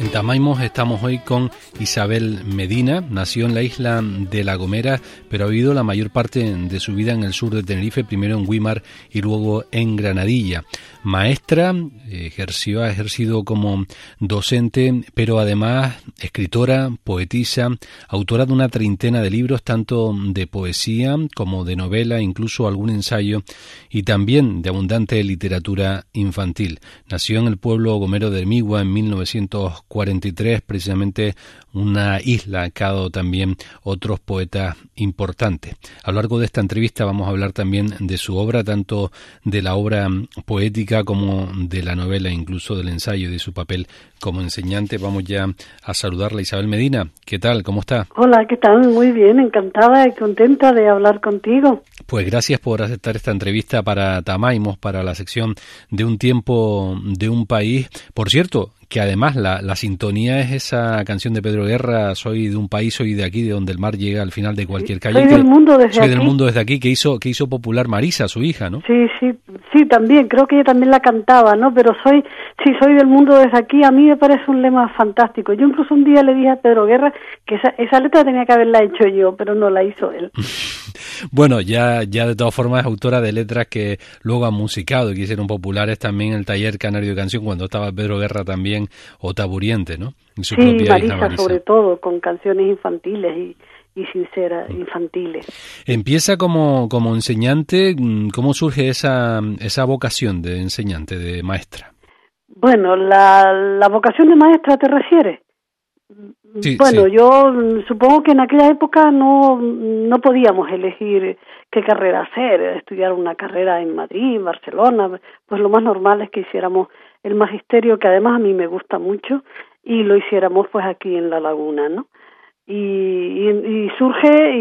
En Tamaimos estamos hoy con Isabel Medina. Nació en la isla de La Gomera, pero ha vivido la mayor parte de su vida en el sur de Tenerife, primero en Güímar y luego en Granadilla. Maestra, ha ejercido como docente, pero además escritora, poetisa, autora de una treintena de libros, tanto de poesía como de novela, incluso algún ensayo, y también de abundante literatura infantil. Nació en el pueblo gomero de Hermigua en 1943, precisamente una isla que ha dado también otros poetas importantes. A lo largo de esta entrevista vamos a hablar también de su obra, tanto de la obra poética como de la novela, incluso del ensayo y de su papel como enseñante. Vamos ya a saludarla. Isabel Medina, ¿qué tal? ¿Cómo está? Hola, ¿qué tal? Muy bien, encantada y contenta de hablar contigo. Pues gracias por aceptar esta entrevista para Tamaimos, para la sección de Un tiempo de un país. Por cierto, que además la sintonía es esa canción de Pedro Guerra, Soy de un país, soy de aquí, de donde el mar llega al final de cualquier calle. Soy del mundo desde aquí, que hizo popular Marisa, su hija, ¿no? Sí, también, creo que ella también la cantaba, ¿no? Pero soy del mundo desde aquí, a mí me parece un lema fantástico. Yo incluso un día le dije a Pedro Guerra que esa letra tenía que haberla hecho yo, pero no la hizo él. Bueno, ya de todas formas es autora de letras que luego han musicado y que hicieron populares también en el Taller Canario de Canción, cuando estaba Pedro Guerra también, o Taburiente, ¿no? Y su propia hija Marisa, sobre todo, con canciones infantiles y sinceras, infantiles. Empieza como enseñante. ¿Cómo surge esa vocación de enseñante, de maestra? Bueno, la vocación de maestra, ¿te refieres? Sí, bueno, sí. Yo supongo que en aquella época no podíamos elegir qué carrera hacer, estudiar una carrera en Madrid, en Barcelona, pues lo más normal es que hiciéramos el magisterio, que además a mí me gusta mucho, y lo hiciéramos pues aquí en La Laguna, ¿no? Y surge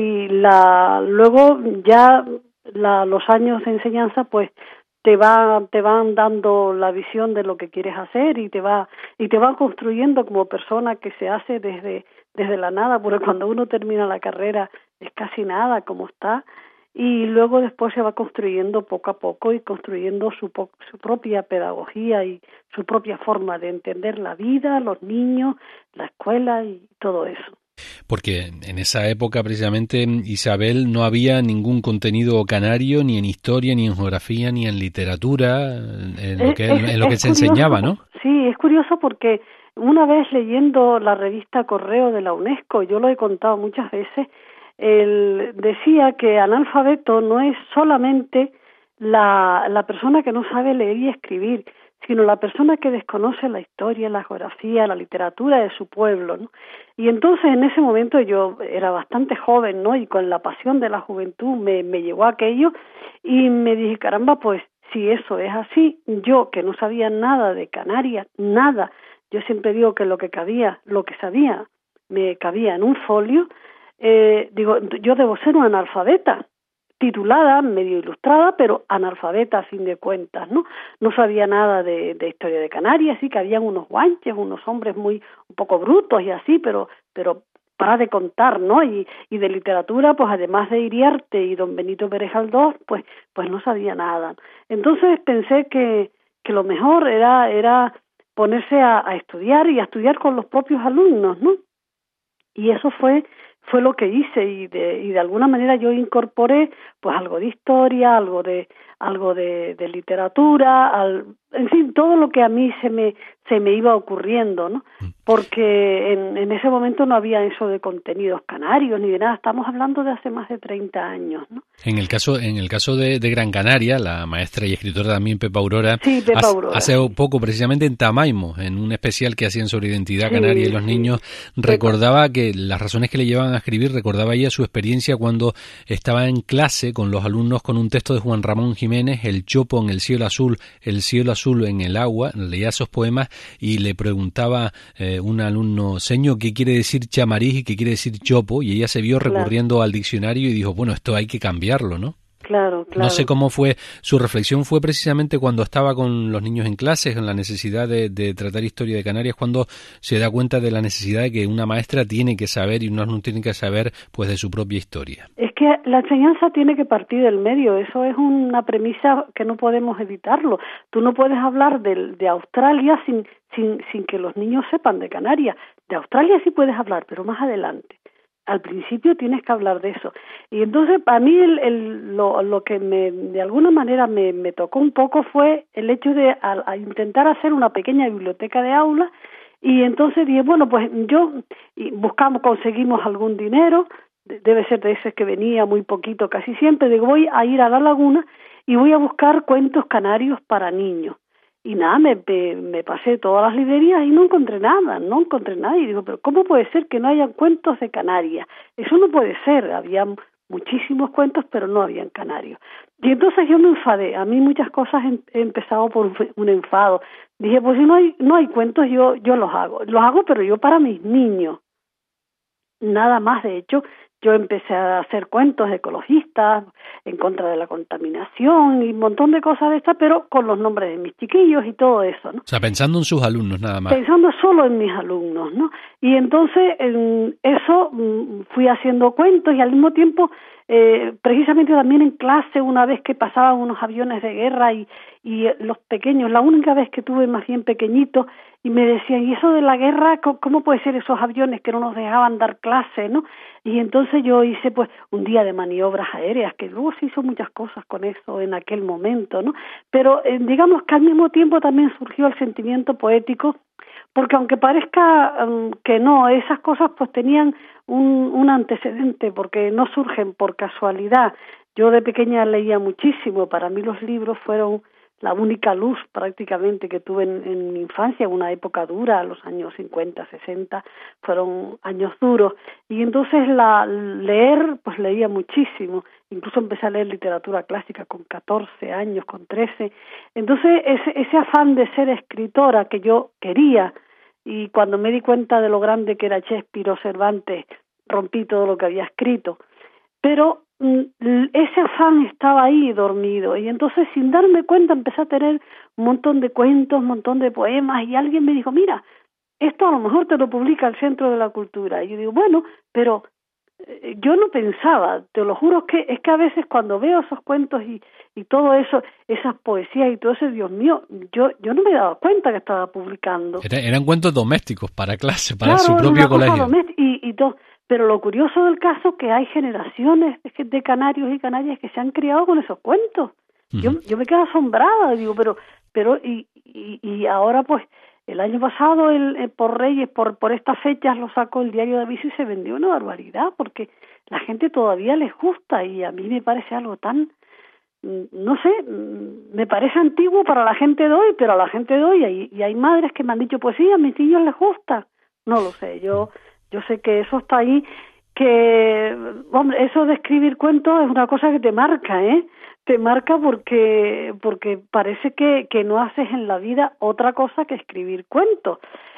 luego ya los años de enseñanza pues te van dando la visión de lo que quieres hacer y te van construyendo como persona, que se hace desde la nada, porque cuando uno termina la carrera es casi nada como está, y luego después se va construyendo poco a poco y construyendo su propia pedagogía y su propia forma de entender la vida, los niños, la escuela y todo eso. Porque en esa época, precisamente, Isabel, no había ningún contenido canario, ni en historia, ni en geografía, ni en literatura, en lo que se enseñaba, ¿no? Sí, es curioso porque una vez leyendo la revista Correo de la UNESCO, yo lo he contado muchas veces, él decía que analfabeto no es solamente la persona que no sabe leer y escribir, sino la persona que desconoce la historia, la geografía, la literatura de su pueblo, ¿no? Y entonces en ese momento yo era bastante joven, ¿no? Y con la pasión de la juventud me llegó aquello y me dije, caramba, pues si eso es así, yo que no sabía nada de Canarias, nada, yo siempre digo que lo que sabía, me cabía en un folio, digo, yo debo ser una analfabeta, titulada, medio ilustrada, pero analfabeta a fin de cuentas, ¿no? No sabía nada de historia de Canarias, sí que habían unos guanches, unos hombres un poco brutos y así, pero para de contar, ¿no? Y de literatura, pues además de Iriarte y don Benito Pérez Galdós, pues no sabía nada. Entonces pensé que lo mejor era ponerse a estudiar y a estudiar con los propios alumnos, ¿no? Y eso fue lo que hice y de alguna manera yo incorporé pues algo de historia, algo de literatura, en fin, todo lo que a mí se me iba ocurriendo, ¿no? Porque en ese momento no había eso de contenidos canarios ni de nada, estamos hablando de hace más de 30 años, ¿no? En el caso de Gran Canaria, la maestra y escritora también Pepa Aurora, sí, Pepa Aurora, hace poco precisamente en Tamaimos, en un especial que hacían sobre identidad canaria y los niños, recordaba que las razones que le llevaban a escribir, recordaba ella su experiencia cuando estaba en clase con los alumnos con un texto de Juan Ramón Jiménez, El chopo en el cielo azul en el agua, leía esos poemas y le preguntaba un alumno, señor, ¿qué quiere decir chamariz y qué quiere decir chopo? Y ella se vio recurriendo al diccionario y dijo, bueno, esto hay que cambiarlo, ¿no? Claro. No sé cómo fue, su reflexión fue precisamente cuando estaba con los niños en clases, en la necesidad de tratar historia de Canarias, cuando se da cuenta de la necesidad de que una maestra tiene que saber y uno no tiene que saber pues de su propia historia. Es que la enseñanza tiene que partir del medio, eso es una premisa que no podemos evitarlo. Tú no puedes hablar de Australia sin que los niños sepan de Canarias. De Australia sí puedes hablar, pero más adelante. Al principio tienes que hablar de eso. Y entonces a mí lo que de alguna manera me tocó un poco fue el hecho de a intentar hacer una pequeña biblioteca de aula, y entonces dije, bueno, pues conseguimos algún dinero, debe ser de ese que venía muy poquito casi siempre, digo, voy a ir a la laguna y voy a buscar cuentos canarios para niños. Y nada, me pasé todas las librerías y no encontré nada, y digo, pero ¿cómo puede ser que no hayan cuentos de Canarias? Eso no puede ser, había muchísimos cuentos, pero no habían canarios. Y entonces yo me enfadé, a mí muchas cosas he empezado por un enfado. Dije, pues si no hay cuentos, yo los hago, pero yo para mis niños. Nada más, de hecho, yo empecé a hacer cuentos ecologistas en contra de la contaminación y un montón de cosas de estas, pero con los nombres de mis chiquillos y todo eso, ¿no? O sea, pensando en sus alumnos nada más. Pensando solo en mis alumnos, ¿no? Y entonces eso fui haciendo cuentos y al mismo tiempo, precisamente también en clase, una vez que pasaban unos aviones de guerra y los pequeños, la única vez que tuve más bien pequeñitos, y me decían, ¿y eso de la guerra, cómo puede ser esos aviones que no nos dejaban dar clase, no? Y entonces yo hice pues un día de maniobras aéreas, que luego se hizo muchas cosas con eso en aquel momento, ¿no? Pero digamos que al mismo tiempo también surgió el sentimiento poético, porque aunque parezca que no, esas cosas pues tenían un antecedente, porque no surgen por casualidad. Yo de pequeña leía muchísimo, para mí los libros fueron la única luz prácticamente que tuve en mi infancia, una época dura, los años 50, 60, fueron años duros, y entonces leer, pues leía muchísimo, incluso empecé a leer literatura clásica con 14 años, con 13, entonces ese afán de ser escritora que yo quería, y cuando me di cuenta de lo grande que era Shakespeare o Cervantes, rompí todo lo que había escrito, pero ese afán estaba ahí dormido, y entonces sin darme cuenta empecé a tener un montón de cuentos, un montón de poemas, y alguien me dijo, mira, esto a lo mejor te lo publica el Centro de la Cultura. Y yo digo, bueno, pero yo no pensaba, te lo juro, es que a veces cuando veo esos cuentos y todo eso, esas poesías y todo eso, Dios mío, yo no me daba cuenta que estaba publicando. Eran cuentos domésticos para clase, para su propio colegio. Y todo. Pero lo curioso del caso es que hay generaciones de canarios y canarias que se han criado con esos cuentos. Uh-huh. Yo me quedo asombrada, digo, pero y ahora pues el año pasado por Reyes, por estas fechas lo sacó el Diario de Aviso y se vendió una barbaridad, porque la gente todavía les gusta, y a mí me parece algo tan, no sé, me parece antiguo para la gente de hoy, pero a la gente de hoy y hay madres que me han dicho, pues sí, a mis niños les gusta. No lo sé, yo sé que eso está ahí, que, hombre, eso de escribir cuentos es una cosa que te marca, te marca porque parece que no haces en la vida otra cosa que escribir cuentos.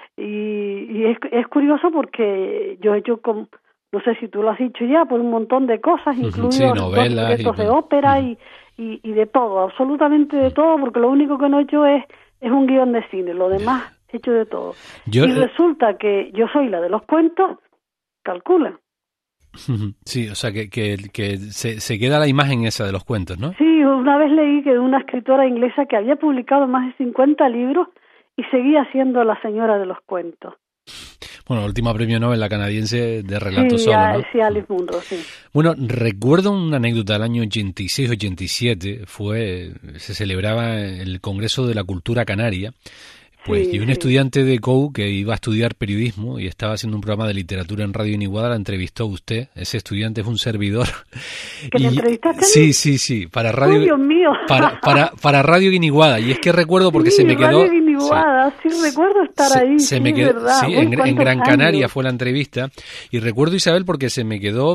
Y es curioso porque yo he hecho, no sé si tú lo has dicho ya, pues un montón de cosas, incluidos novelas, libretos de ópera y de todo, absolutamente de todo, porque lo único que no he hecho es un guión de cine, lo demás hecho de todo. Y resulta que yo soy la de los cuentos, calcula. Sí, o sea, que se queda la imagen esa de los cuentos, ¿no? Sí, una vez leí que una escritora inglesa que había publicado más de 50 libros y seguía siendo la señora de los cuentos. Bueno, última premio Nobel, la canadiense de relato solo, ¿no? Sí, Alice Munro, sí. Bueno, recuerdo una anécdota del año 86-87, se celebraba el Congreso de la Cultura Canaria, pues, y un estudiante de COU que iba a estudiar periodismo y estaba haciendo un programa de literatura en Radio Iniguada, la entrevistó usted. Ese estudiante es un servidor. ¿Que me entrevistaste? Sí, para Radio. ¡Oh, Dios mío! Para Radio Iniguada. Y es que recuerdo porque se me quedó. Niguada, sí recuerdo estar ahí, se me quedó, verdad. Sí, en Gran Canaria fue la entrevista, y recuerdo, Isabel, porque se me quedó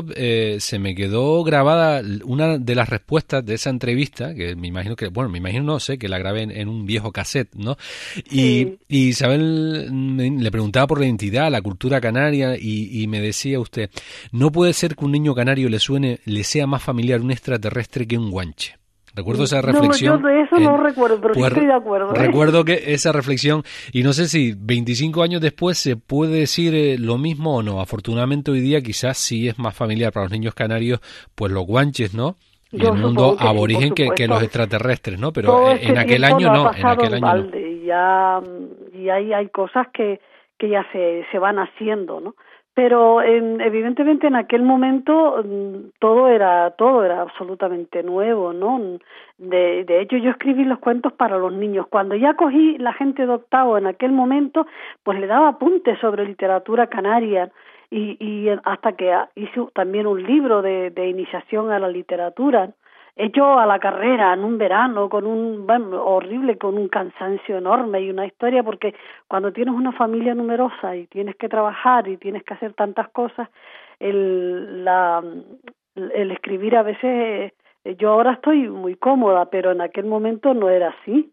grabada una de las respuestas de esa entrevista, que me imagino no sé, que la grabé en un viejo cassette, ¿no? Y Isabel le preguntaba por la identidad, la cultura canaria, y me decía usted, no puede ser que un niño canario le sea más familiar un extraterrestre que un guanche. Recuerdo esa reflexión. No, yo de eso no recuerdo, pero pues, sí estoy de acuerdo. Recuerdo que esa reflexión, y no sé si 25 años después se puede decir lo mismo o no. Afortunadamente hoy día quizás sí es más familiar para los niños canarios, pues los guanches, ¿no? Y el mundo aborigen que los extraterrestres, ¿no? Pero todo en aquel año no, en aquel año balde, no. Y hay cosas que ya se van haciendo, ¿no? Pero evidentemente en aquel momento todo era absolutamente nuevo, ¿no? De hecho yo escribí los cuentos para los niños. Cuando ya cogí la gente de octavo en aquel momento, pues le daba apuntes sobre literatura canaria y hasta que hice también un libro de iniciación a la literatura, hecho a la carrera en un verano con un cansancio enorme y una historia, porque cuando tienes una familia numerosa y tienes que trabajar y tienes que hacer tantas cosas, el escribir a veces, yo ahora estoy muy cómoda, pero en aquel momento no era así.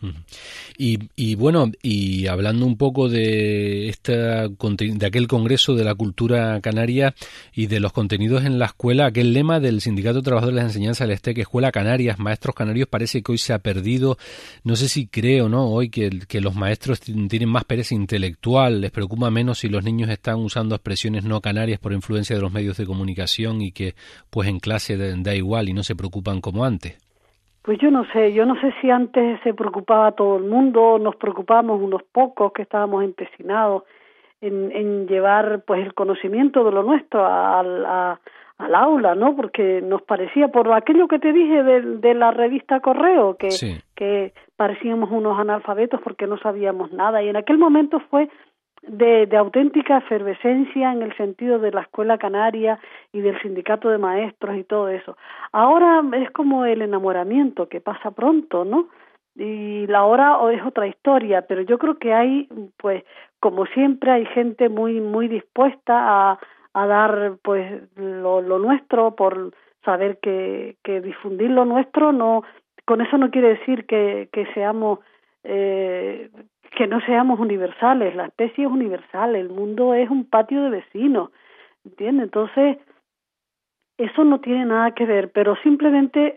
Y bueno, y hablando un poco de aquel Congreso de la Cultura Canaria y de los contenidos en la escuela, aquel lema del Sindicato de Trabajadores de la Enseñanza del ESTEC, Escuela Canarias, Maestros Canarios, parece que hoy se ha perdido. No sé si creo, ¿no?, hoy que los maestros tienen más pereza intelectual, les preocupa menos si los niños están usando expresiones no canarias por influencia de los medios de comunicación y que pues en clase da igual y no se preocupan como antes. Pues yo no sé si antes se preocupaba todo el mundo, nos preocupábamos unos pocos que estábamos empecinados en llevar pues el conocimiento de lo nuestro al aula, ¿no? Porque nos parecía, por aquello que te dije de la revista Correo, que parecíamos unos analfabetos porque no sabíamos nada, y en aquel momento fue de auténtica efervescencia en el sentido de la escuela canaria y del sindicato de maestros y todo eso. Ahora es como el enamoramiento que pasa pronto, ¿no? Y la hora es otra historia, pero yo creo que hay, pues, como siempre, hay gente muy muy dispuesta a dar pues lo nuestro, por saber que difundir lo nuestro no, con eso no quiere decir que seamos que no seamos universales. La especie es universal, el mundo es un patio de vecinos, ¿entiendes? Entonces, eso no tiene nada que ver, pero simplemente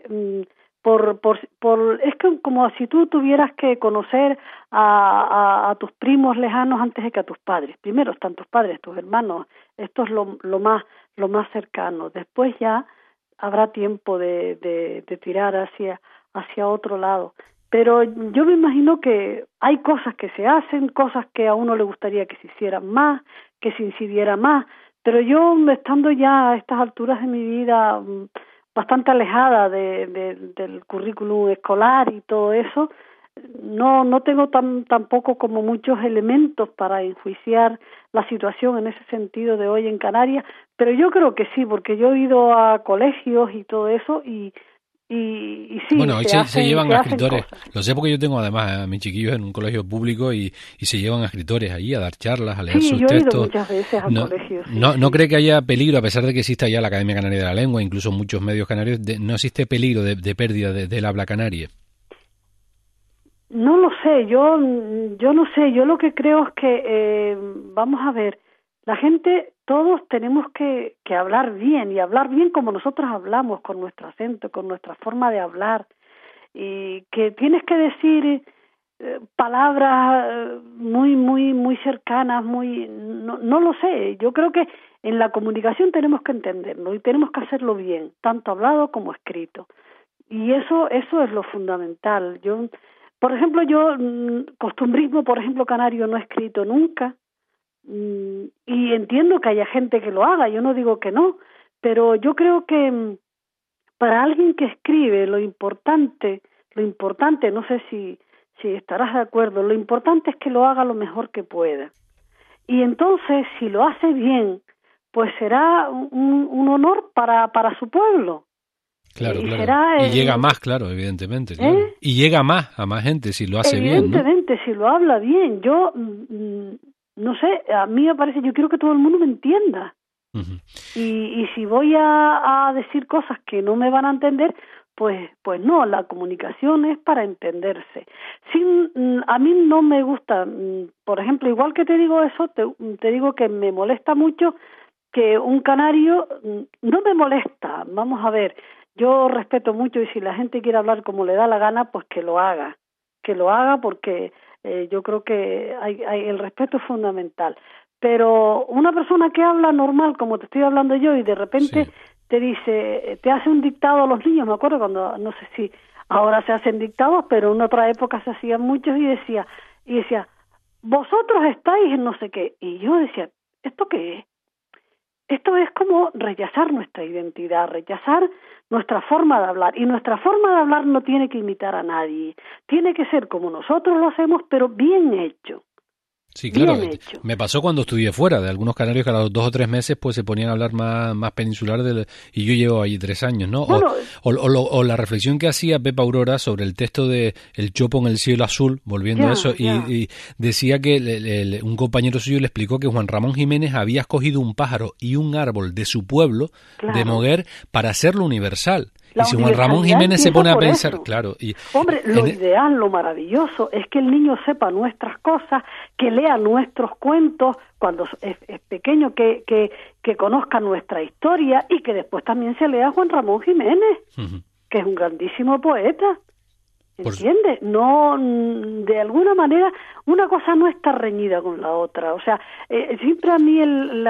es que como si tú tuvieras que conocer a tus primos lejanos antes de que a tus padres. Primero están tus padres, tus hermanos, esto es lo más cercano. Después ya habrá tiempo de tirar hacia otro lado. Pero yo me imagino que hay cosas que se hacen, cosas que a uno le gustaría que se hicieran más, que se incidiera más, pero yo, estando ya a estas alturas de mi vida bastante alejada del currículum escolar y todo eso, no tengo tampoco como muchos elementos para enjuiciar la situación en ese sentido de hoy en Canarias, pero yo creo que sí, porque yo he ido a colegios y todo eso y sí, bueno, hoy se llevan a escritores. Lo sé porque yo tengo además a mis chiquillos en un colegio público y se llevan a escritores allí a dar charlas, a leer sus textos. Sí, yo he ido muchas veces al colegio. ¿No cree que haya peligro, a pesar de que exista ya la Academia Canaria de la Lengua, incluso muchos medios canarios, no existe peligro de pérdida del habla canaria? No lo sé, yo no sé, yo lo que creo es que, vamos a ver, la gente, todos tenemos que hablar bien, y hablar bien como nosotros hablamos, con nuestro acento, con nuestra forma de hablar, y que tienes que decir palabras muy muy muy cercanas, no lo sé. Yo creo que en la comunicación tenemos que entenderlo y tenemos que hacerlo bien, tanto hablado como escrito, y eso es lo fundamental. Por ejemplo, costumbrismo, por ejemplo, canario no he escrito nunca. Y entiendo que haya gente que lo haga, yo no digo que no, pero yo creo que para alguien que escribe lo importante, no sé si estarás de acuerdo, lo importante es que lo haga lo mejor que pueda. Y entonces, si lo hace bien, pues será un honor para su pueblo. Claro, claro. Y llega más, claro, evidentemente. Claro. Y llega a más gente si lo hace bien, ¿no? Evidentemente, si lo habla bien. Yo, no sé, a mí me parece, yo quiero que todo el mundo me entienda. Uh-huh. Y si voy a decir cosas que no me van a entender, pues no, la comunicación es para entenderse. A mí no me gusta, por ejemplo, igual que te digo eso, te digo que me molesta mucho que un canario, no me molesta, vamos a ver, yo respeto mucho y si la gente quiere hablar como le da la gana, pues que lo haga porque yo creo que el respeto es fundamental. Pero una persona que habla normal, como te estoy hablando yo, y de repente te dice, te hace un dictado a los niños, me acuerdo cuando, no sé si ahora se hacen dictados, pero en otra época se hacían muchos, y decía, vosotros estáis en no sé qué, y yo decía, ¿esto qué es? Esto es como rechazar nuestra identidad, rechazar nuestra forma de hablar, y nuestra forma de hablar no tiene que imitar a nadie, tiene que ser como nosotros lo hacemos, pero bien hecho. Sí, claro. Me pasó cuando estudié fuera, de algunos canarios que a los 2 o 3 meses pues se ponían a hablar más peninsular y yo llevo ahí 3 años, ¿no? Bueno, o la reflexión que hacía Pepa Aurora sobre el texto de El chopo en el cielo azul, volviendo a eso, y decía que un compañero suyo le explicó que Juan Ramón Jiménez había escogido un pájaro y un árbol de su pueblo, de Moguer, para hacerlo universal. Y si Juan Ramón Jiménez se pone a pensar, claro... Hombre, lo ideal, lo maravilloso, es que el niño sepa nuestras cosas, que lea nuestros cuentos cuando es pequeño, que conozca nuestra historia y que después también se lea Juan Ramón Jiménez, que es un grandísimo poeta. ¿Entiendes? No, de alguna manera, una cosa no está reñida con la otra. O sea, siempre a mí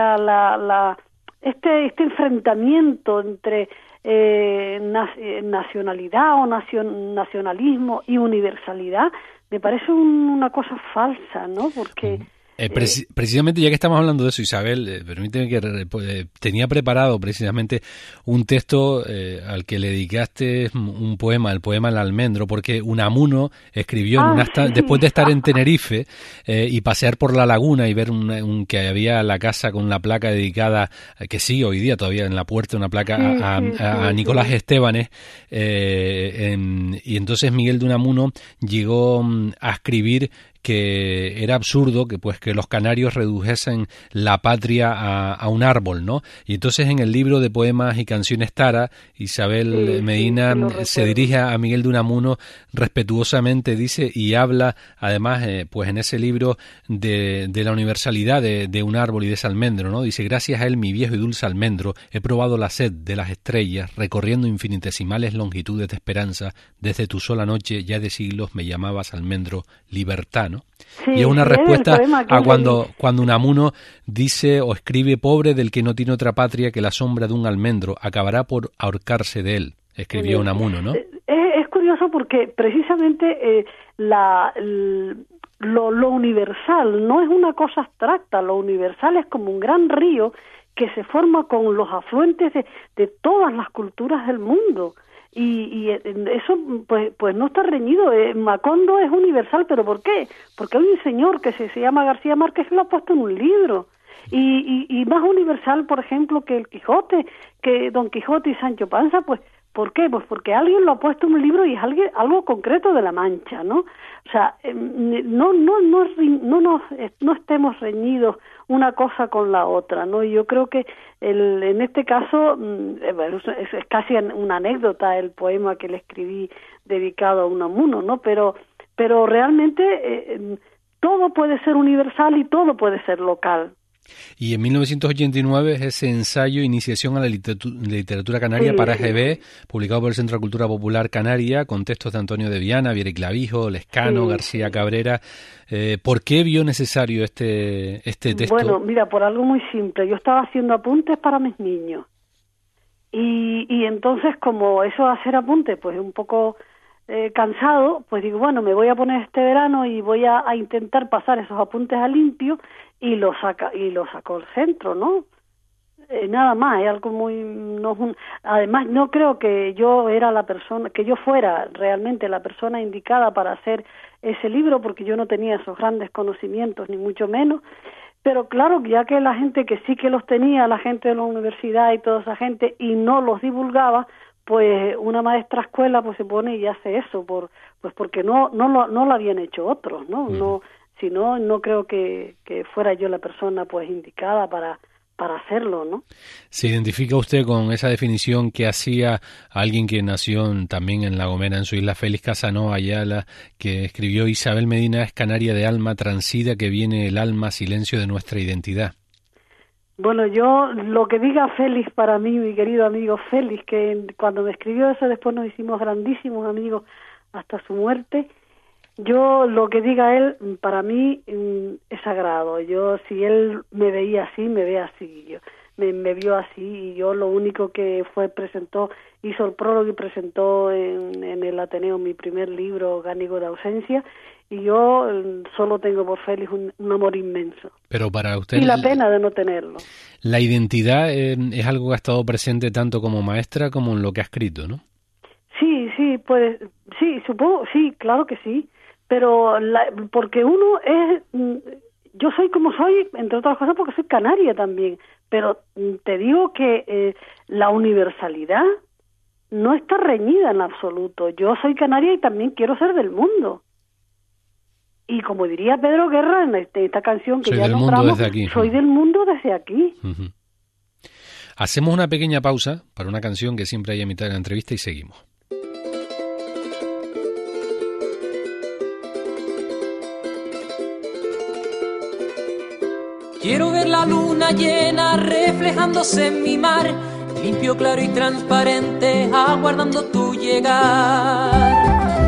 este enfrentamiento entre nacionalidad o nacionalismo y universalidad me parece una cosa falsa, ¿no? Porque precisamente ya que estamos hablando de eso, Isabel, permíteme que tenía preparado precisamente un texto al que le dedicaste un poema, el poema El almendro, porque Unamuno escribió después de estar en Tenerife y pasear por la laguna y ver que había la casa con la placa dedicada, que sigue hoy día todavía en la puerta, una placa a Nicolás Estebanes, y entonces Miguel de Unamuno llegó a escribir que era absurdo que los canarios redujesen la patria a un árbol, ¿no? Y entonces en el libro de poemas y canciones Tara, Isabel Medina se dirige a Miguel de Unamuno respetuosamente, dice, y habla además pues en ese libro de la universalidad de un árbol y de ese almendro, ¿no? Dice, gracias a él, mi viejo y dulce almendro, he probado la sed de las estrellas, recorriendo infinitesimales longitudes de esperanza, desde tu sola noche ya de siglos me llamabas almendro libertad, ¿no? Sí, y es una respuesta a cuando Unamuno dice o escribe, pobre del que no tiene otra patria que la sombra de un almendro, acabará por ahorcarse de él, escribió Unamuno, ¿no? Es curioso porque precisamente lo universal no es una cosa abstracta, lo universal es como un gran río que se forma con los afluentes de todas las culturas del mundo. Y eso pues no está reñido. Macondo es universal, pero ¿por qué? Porque hay un señor que se llama García Márquez que lo ha puesto en un libro. Y más universal, por ejemplo, que el Quijote, que Don Quijote y Sancho Panza, pues ¿por qué? Pues porque alguien lo ha puesto en un libro y es algo concreto de la Mancha, ¿no? O sea, no estemos reñidos una cosa con la otra, ¿no? Y yo creo que en este caso es casi una anécdota el poema que le escribí dedicado a Unamuno, ¿no? Pero realmente todo puede ser universal y todo puede ser local. Y en 1989 ese ensayo Iniciación a la literatura canaria para EGB, publicado por el Centro de Cultura Popular Canaria, con textos de Antonio de Viana, Viera y Clavijo, Lescano, García Cabrera. ¿Por qué vio necesario este texto? Bueno, mira, por algo muy simple. Yo estaba haciendo apuntes para mis niños. Y entonces, como eso hacer apuntes, pues un poco cansado, pues digo, bueno, me voy a poner este verano y voy a intentar pasar esos apuntes a limpio y lo sacó el centro, ¿no? Nada más, es algo muy... además, no creo que yo fuera realmente la persona indicada para hacer ese libro, porque yo no tenía esos grandes conocimientos, ni mucho menos. Pero claro, ya que la gente que sí que los tenía, la gente de la universidad y toda esa gente, y no los divulgaba, pues una maestra escuela pues se pone y hace eso porque no lo habían hecho otros, ¿no? No, si no, no creo que fuera yo la persona pues indicada para hacerlo, ¿no? ¿Se identifica usted con esa definición que hacía alguien que nació también en La Gomera, en su isla, Félix Casanova Ayala, que escribió: Isabel Medina es canaria de alma, transida que viene el alma, silencio de nuestra identidad? Bueno, yo, lo que diga Félix para mí, mi querido amigo Félix, que cuando me escribió eso después nos hicimos grandísimos amigos hasta su muerte, yo, lo que diga él, para mí es sagrado. Yo, si él me veía así, me ve así. Me vio así, y yo lo único que hizo el prólogo y presentó en el Ateneo mi primer libro, Gánigo de ausencia, y yo solo tengo por Félix un amor inmenso. Pero para usted... Y la pena de no tenerlo. La identidad es algo que ha estado presente tanto como maestra como en lo que ha escrito, ¿no? Sí, pues, sí, supongo, sí, claro que sí. Pero porque uno es, yo soy como soy, entre otras cosas porque soy canaria también, pero te digo que la universalidad no está reñida en absoluto. Yo soy canaria y también quiero ser del mundo. Y como diría Pedro Guerra en esta canción que ya nombramos, soy del mundo desde aquí. Uh-huh. Hacemos una pequeña pausa para una canción que siempre hay a mitad de la entrevista y seguimos. Quiero ver la luna llena reflejándose en mi mar, limpio, claro y transparente, aguardando tu llegar.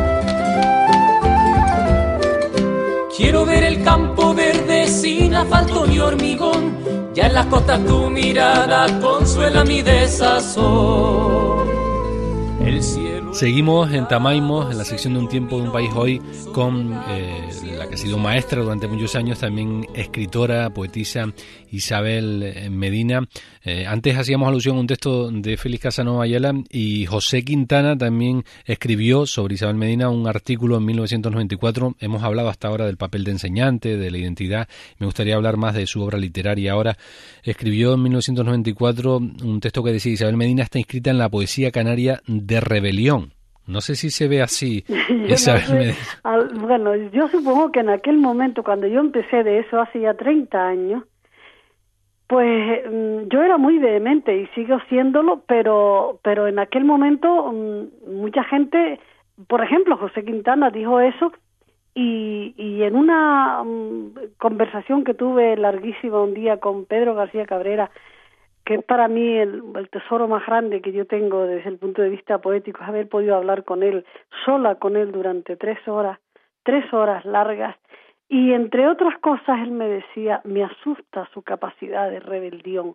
Quiero ver el campo verde sin asfalto ni hormigón, ya en las costas tu mirada consuela mi desazón. El cielo... Seguimos en Tamaimos, en la sección de Un tiempo de un país hoy, con la que ha sido maestra durante muchos años, también escritora, poetisa, Isabel Medina. Antes hacíamos alusión a un texto de Félix Casanova Ayala, y José Quintana también escribió sobre Isabel Medina un artículo en 1994. Hemos hablado hasta ahora del papel de enseñante, de la identidad. Me gustaría hablar más de su obra literaria ahora. Escribió en 1994 un texto que decía: Isabel Medina está inscrita en la poesía canaria de rebelión. No sé si se ve así. Bueno, yo supongo que en aquel momento, cuando yo empecé de eso, hace ya 30 años, pues yo era muy vehemente y sigo siéndolo, pero en aquel momento mucha gente, por ejemplo, José Quintana dijo eso, y en una conversación que tuve larguísima un día con Pedro García Cabrera, que es para mí el tesoro más grande que yo tengo desde el punto de vista poético, es haber podido hablar con él, sola con él durante 3 horas largas, y entre otras cosas él me decía: me asusta su capacidad de rebelión,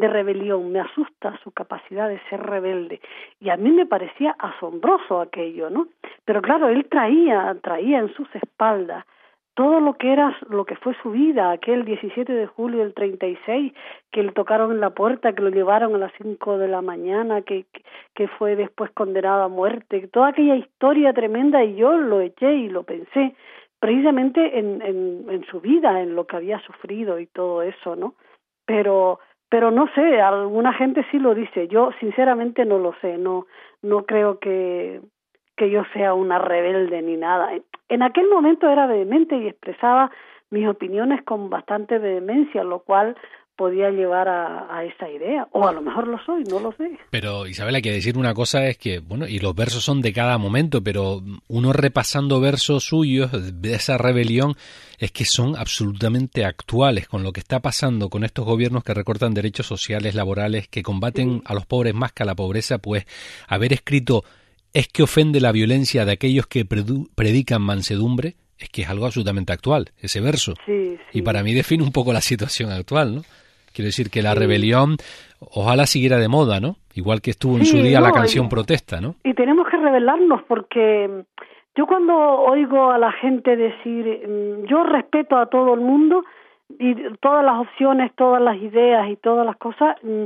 me asusta su capacidad de ser rebelde, y a mí me parecía asombroso aquello, ¿no? Pero claro, él traía en sus espaldas todo lo que fue su vida, aquel 17 de julio del 36, que le tocaron en la puerta, que lo llevaron a las 5 de la mañana, que fue después condenado a muerte, toda aquella historia tremenda, y yo lo eché y lo pensé precisamente en su vida, en lo que había sufrido y todo eso, ¿no? Pero no sé, alguna gente sí lo dice, yo sinceramente no lo sé, no creo que yo sea una rebelde ni nada. En aquel momento era vehemente y expresaba mis opiniones con bastante vehemencia, lo cual podía llevar a esa idea, o a lo mejor lo soy, no lo sé. Pero Isabel, hay que decir una cosa, es que, bueno, y los versos son de cada momento, pero uno repasando versos suyos de esa rebelión, es que son absolutamente actuales con lo que está pasando con estos gobiernos que recortan derechos sociales, laborales, que combaten a los pobres más que a la pobreza. Pues haber escrito "es que ofende la violencia de aquellos que predican mansedumbre", es que es algo absolutamente actual, ese verso. Sí. Y para mí define un poco la situación actual, ¿no? Quiero decir que la rebelión ojalá siguiera de moda, ¿no? Igual que estuvo en su día la canción Protesta, ¿no? Y tenemos que rebelarnos, porque yo cuando oigo a la gente decir yo respeto a todo el mundo y todas las opciones, todas las ideas y todas las cosas,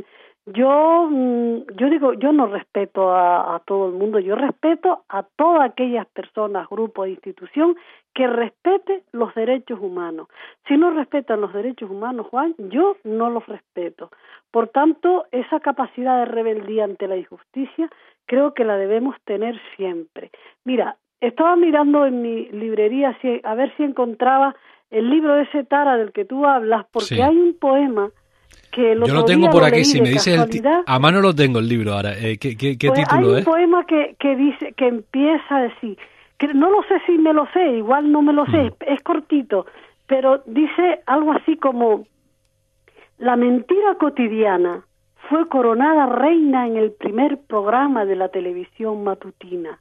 yo digo, yo no respeto a todo el mundo, yo respeto a todas aquellas personas, grupos, institución que respete los derechos humanos. Si no respetan los derechos humanos, Juan, yo no los respeto. Por tanto, esa capacidad de rebeldía ante la injusticia creo que la debemos tener siempre. Mira, estaba mirando en mi librería a ver si encontraba el libro de ese Tara del que tú hablas, porque hay un poema que yo lo tengo por aquí, si me dices a mano lo tengo el libro ahora. ¿Qué pues título es? Hay un poema que dice, que empieza así, que no lo sé si me lo sé, igual no me lo sé, es cortito, pero dice algo así como: la mentira cotidiana fue coronada reina en el primer programa de la televisión matutina.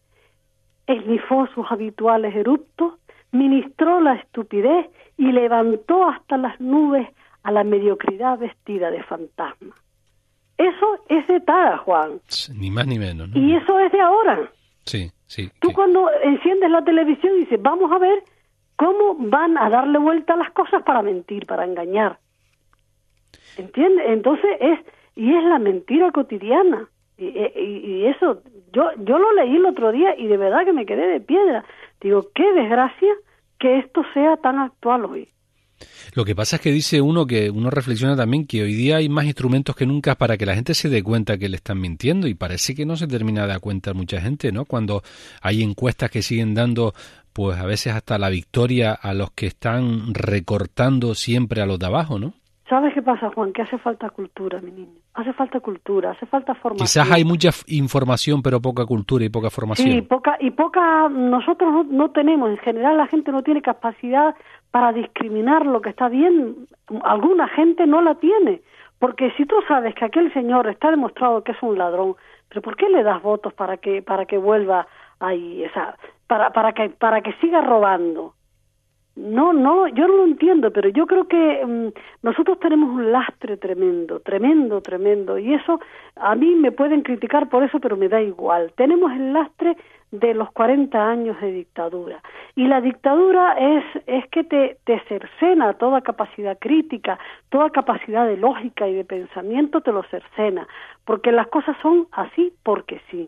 Esnifó sus habituales eruptos, ministró la estupidez y levantó hasta las nubes a la mediocridad vestida de fantasma. Eso es de Tara, Juan. Ni más ni menos, ¿no? Y eso es de ahora. Sí. Tú cuando enciendes la televisión dices, vamos a ver cómo van a darle vuelta a las cosas para mentir, para engañar. ¿Entiendes? Entonces es la mentira cotidiana. Y eso, yo lo leí el otro día y de verdad que me quedé de piedra. Digo, qué desgracia que esto sea tan actual hoy. Lo que pasa es que dice uno reflexiona también que hoy día hay más instrumentos que nunca para que la gente se dé cuenta que le están mintiendo, y parece que no se termina de dar cuenta mucha gente, ¿no? Cuando hay encuestas que siguen dando, pues a veces hasta la victoria a los que están recortando siempre a los de abajo, ¿no? ¿Sabes qué pasa, Juan? Que hace falta cultura, mi niño. Hace falta cultura, hace falta formación. Quizás hay mucha información, pero poca cultura y poca formación. Sí, poca. Nosotros no tenemos, en general la gente no tiene capacidad para discriminar lo que está bien. Alguna gente no la tiene. Porque si tú sabes que aquel señor está demostrado que es un ladrón, ¿pero por qué le das votos para que vuelva ahí? O sea, para que siga robando. No, yo no lo entiendo, pero yo creo que nosotros tenemos un lastre tremendo, y eso, a mí me pueden criticar por eso, pero me da igual. Tenemos el lastre de los 40 años de dictadura, y la dictadura es que te cercena toda capacidad crítica, toda capacidad de lógica y de pensamiento, te lo cercena, porque las cosas son así porque sí.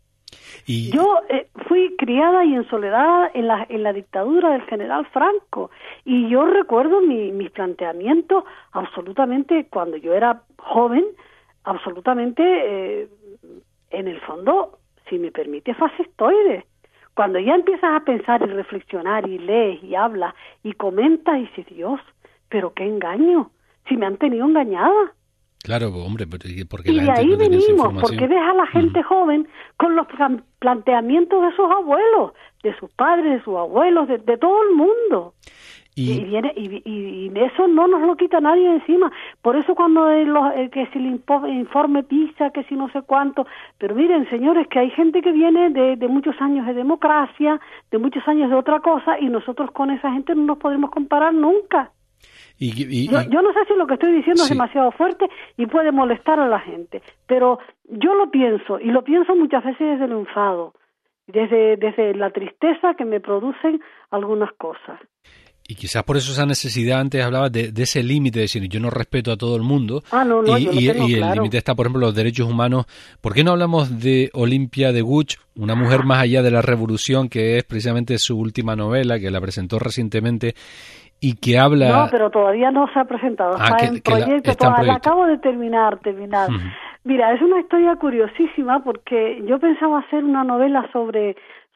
Yo fui criada y ensoledada en la dictadura del general Franco, y yo recuerdo mis planteamientos absolutamente, cuando yo era joven, absolutamente en el fondo, si me permite, fascistoides. Cuando ya empiezas a pensar y reflexionar y lees y hablas y comentas y dices, Dios, pero qué engaño, si me han tenido engañada. Claro, hombre, porque y la de gente ahí no tiene venimos, porque ves a la gente joven con los planteamientos de sus abuelos, de sus padres, de sus abuelos, de todo el mundo. Y eso no nos lo quita nadie encima. Por eso cuando que si el informe PISA, que si no sé cuánto. Pero miren, señores, que hay gente que viene de muchos años de democracia, de muchos años de otra cosa, y nosotros con esa gente no nos podremos comparar nunca. Yo no sé si lo que estoy diciendo es demasiado fuerte y puede molestar a la gente, pero yo lo pienso, y lo pienso muchas veces desde el enfado, desde la tristeza que me producen algunas cosas. Y quizás por eso esa necesidad, antes hablabas de ese límite, de decir, yo no respeto a todo el mundo. No, y el claro. Límite está, por ejemplo, los derechos humanos. ¿Por qué no hablamos de Olimpia de Gouges, una mujer más allá de la revolución, que es precisamente su última novela, que la presentó recientemente, y que habla... No, pero todavía no se ha presentado, está en proyecto. La acabo de terminar. Uh-huh. Mira, es una historia curiosísima, porque yo pensaba hacer una novela sobre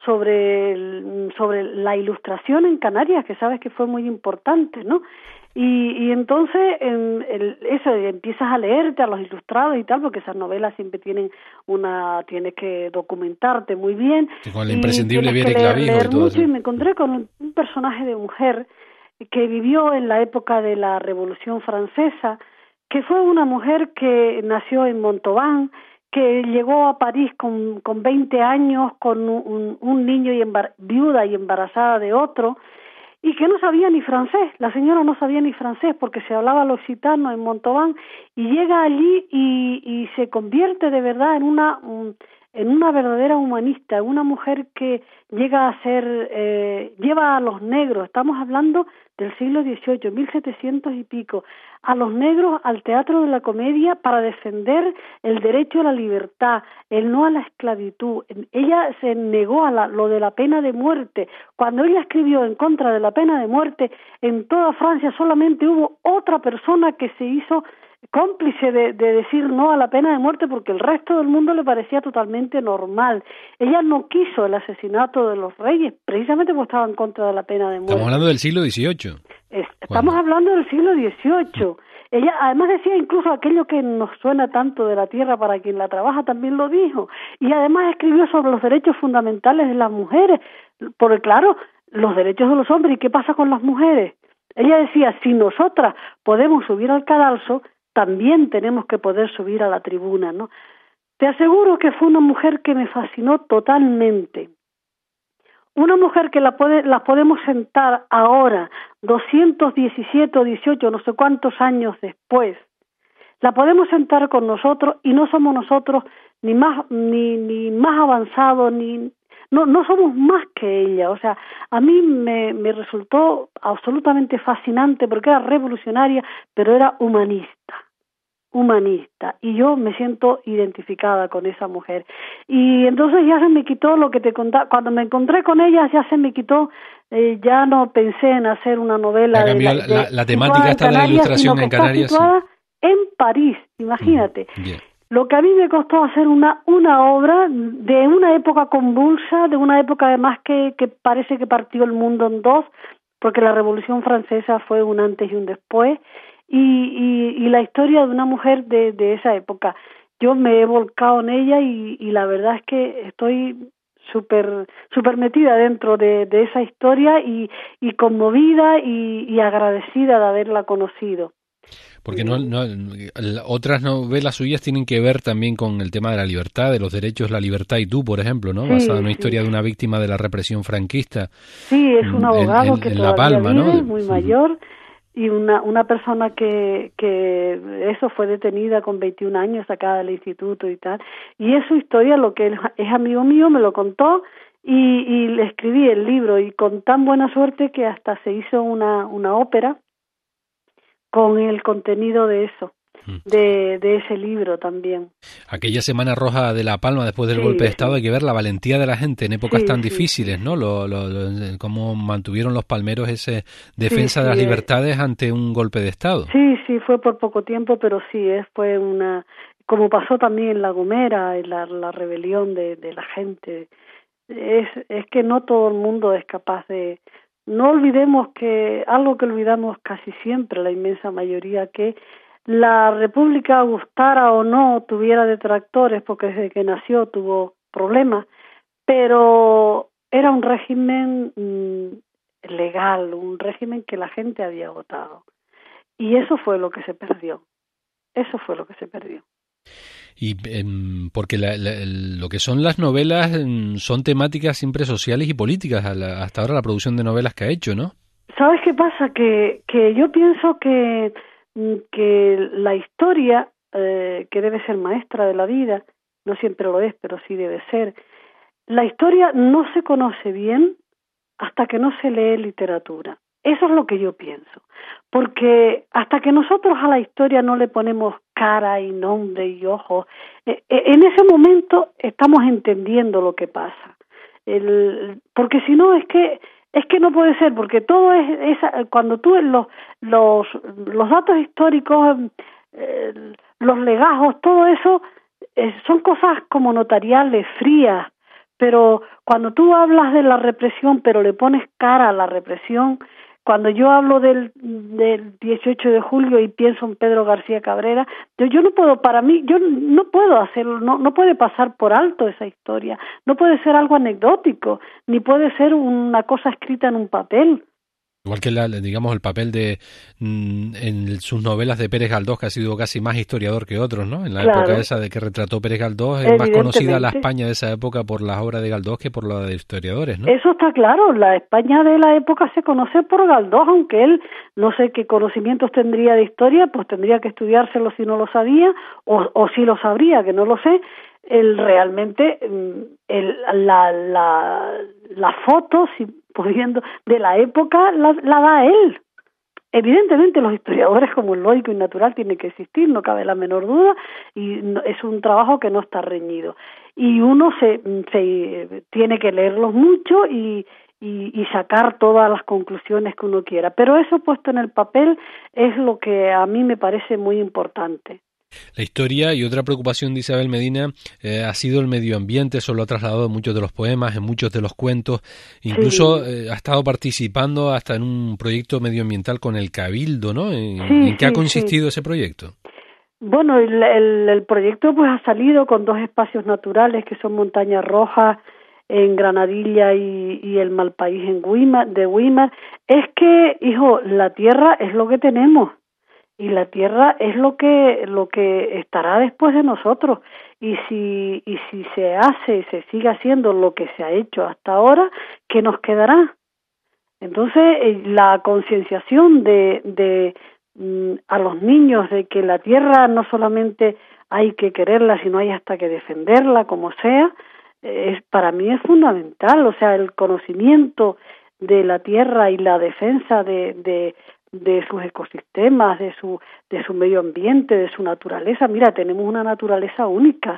la ilustración en Canarias, que sabes que fue muy importante, ¿no? Y entonces eso, empiezas a leerte a los ilustrados y tal, porque esas novelas siempre tienes que documentarte muy bien. Sí, con el imprescindible Viera y Clavijo y todo mucho, eso. Y me encontré con un personaje de mujer que vivió en la época de la Revolución Francesa, que fue una mujer que nació en Montauban, que llegó a París con 20 años, con un niño viuda y embarazada de otro, y que no sabía ni francés. La señora no sabía ni francés porque se hablaba el occitano en Montauban, y llega allí y se convierte de verdad en una verdadera humanista, en una mujer que llega a ser, lleva a los negros, estamos hablando del siglo XVIII, 1700 y pico, a los negros al teatro de la comedia para defender el derecho a la libertad, el no a la esclavitud. Ella se negó a lo de la pena de muerte. Cuando ella escribió en contra de la pena de muerte, en toda Francia solamente hubo otra persona que se hizo cómplice de decir no a la pena de muerte, porque el resto del mundo le parecía totalmente normal. Ella no quiso el asesinato de los reyes, precisamente porque estaba en contra de la pena de muerte. Estamos hablando del siglo XVIII. Estamos hablando del siglo XVIII. Ella además decía incluso aquello que nos suena tanto de la tierra para quien la trabaja, también lo dijo. Y además escribió sobre los derechos fundamentales de las mujeres, porque claro, los derechos de los hombres, ¿y qué pasa con las mujeres? Ella decía, si nosotras podemos subir al cadalso, también tenemos que poder subir a la tribuna, ¿no? Te aseguro que fue una mujer que me fascinó totalmente. Una mujer que la podemos sentar ahora, 217 o 18, no sé cuántos años después. La podemos sentar con nosotros y no somos nosotros ni más avanzados, no somos más que ella. O sea, a mí me resultó absolutamente fascinante porque era revolucionaria, pero era humanista, y yo me siento identificada con esa mujer. Y entonces ya se me quitó lo que te contaba, cuando me encontré con ella ya se me quitó, ya no pensé en hacer una novela la temática esta de la ilustración en Canarias, situada en París, imagínate. Lo que a mí me costó hacer una obra de una época convulsa, de una época además que parece que partió el mundo en dos, porque la Revolución Francesa fue un antes y un después, y la historia de una mujer de esa época. Yo me he volcado en ella y la verdad es que estoy súper metida dentro de esa historia y conmovida y agradecida de haberla conocido. Porque otras novelas suyas tienen que ver también con el tema de la libertad, de los derechos, la libertad y tú, por ejemplo, ¿no? Basada en una historia de una víctima de la represión franquista. Sí, es un abogado que en La todavía Palma, vive, ¿no? Muy mayor, y una persona que eso fue detenida con 21 años, sacada del instituto y tal. Y es su historia, lo que él es amigo mío, me lo contó, y le escribí el libro, y con tan buena suerte que hasta se hizo una ópera con el contenido de eso, de ese libro también. Aquella Semana Roja de La Palma después del golpe de Estado, hay que ver la valentía de la gente en épocas tan difíciles, ¿no? Cómo mantuvieron los palmeros esa defensa de las libertades ante un golpe de Estado. Sí, fue por poco tiempo, pero sí, fue como pasó también en La Gomera, en la rebelión de la gente. Es que no todo el mundo es capaz de... No olvidemos que algo que olvidamos casi siempre, la inmensa mayoría, que la República, gustara o no, tuviera detractores, porque desde que nació tuvo problemas, pero era un régimen legal, un régimen que la gente había votado. Y eso fue lo que se perdió. Y porque lo que son las novelas son temáticas siempre sociales y políticas, hasta ahora la producción de novelas que ha hecho, ¿no? ¿Sabes qué pasa? Que yo pienso que la historia, que debe ser maestra de la vida, no siempre lo es, pero sí debe ser, la historia no se conoce bien hasta que no se lee literatura. Eso es lo que yo pienso, porque hasta que nosotros a la historia no le ponemos cara y nombre y ojos, en ese momento estamos entendiendo lo que pasa. Porque si no es que no puede ser, porque todo es cuando tú los datos históricos, los legajos, todo eso son cosas como notariales, frías, pero cuando tú hablas de la represión, pero le pones cara a la represión. Cuando yo hablo del 18 de julio y pienso en Pedro García Cabrera, yo no puedo, para mí, yo no puedo hacerlo, no puede pasar por alto esa historia, no puede ser algo anecdótico, ni puede ser una cosa escrita en un papel. Igual que digamos el papel en sus novelas de Pérez Galdós, que ha sido casi más historiador que otros, ¿no? En la época esa de que retrató Pérez Galdós, es más conocida la España de esa época por las obras de Galdós que por la de historiadores, ¿no? Eso está claro, la España de la época se conoce por Galdós, aunque él no sé qué conocimientos tendría de historia, pues tendría que estudiárselo si no lo sabía, o si lo sabría, que no lo sé. realmente la foto, si pudiendo, de la época la da él. Evidentemente los historiadores, como el lógico y natural, tienen que existir, no cabe la menor duda, y es un trabajo que no está reñido. Y uno se tiene que leerlos mucho y sacar todas las conclusiones que uno quiera. Pero eso puesto en el papel es lo que a mí me parece muy importante. La historia y otra preocupación de Isabel Medina ha sido el medio ambiente. Eso lo ha trasladado en muchos de los poemas, en muchos de los cuentos. Incluso ha estado participando hasta en un proyecto medioambiental con el Cabildo, ¿no? ¿En qué ha consistido ese proyecto? Bueno, el proyecto pues ha salido con 2 espacios naturales que son Montaña Roja en Granadilla y el Malpaís de Güímar. Es que, hijo, la tierra es lo que tenemos. Y la tierra es lo que estará después de nosotros. Y si se sigue haciendo lo que se ha hecho hasta ahora, ¿qué nos quedará? Entonces, la concienciación a los niños de que la tierra no solamente hay que quererla, sino hay hasta que defenderla, como sea, para mí es fundamental. O sea, el conocimiento de la tierra y la defensa de sus ecosistemas, de su medio ambiente, de su naturaleza. Mira, tenemos una naturaleza única.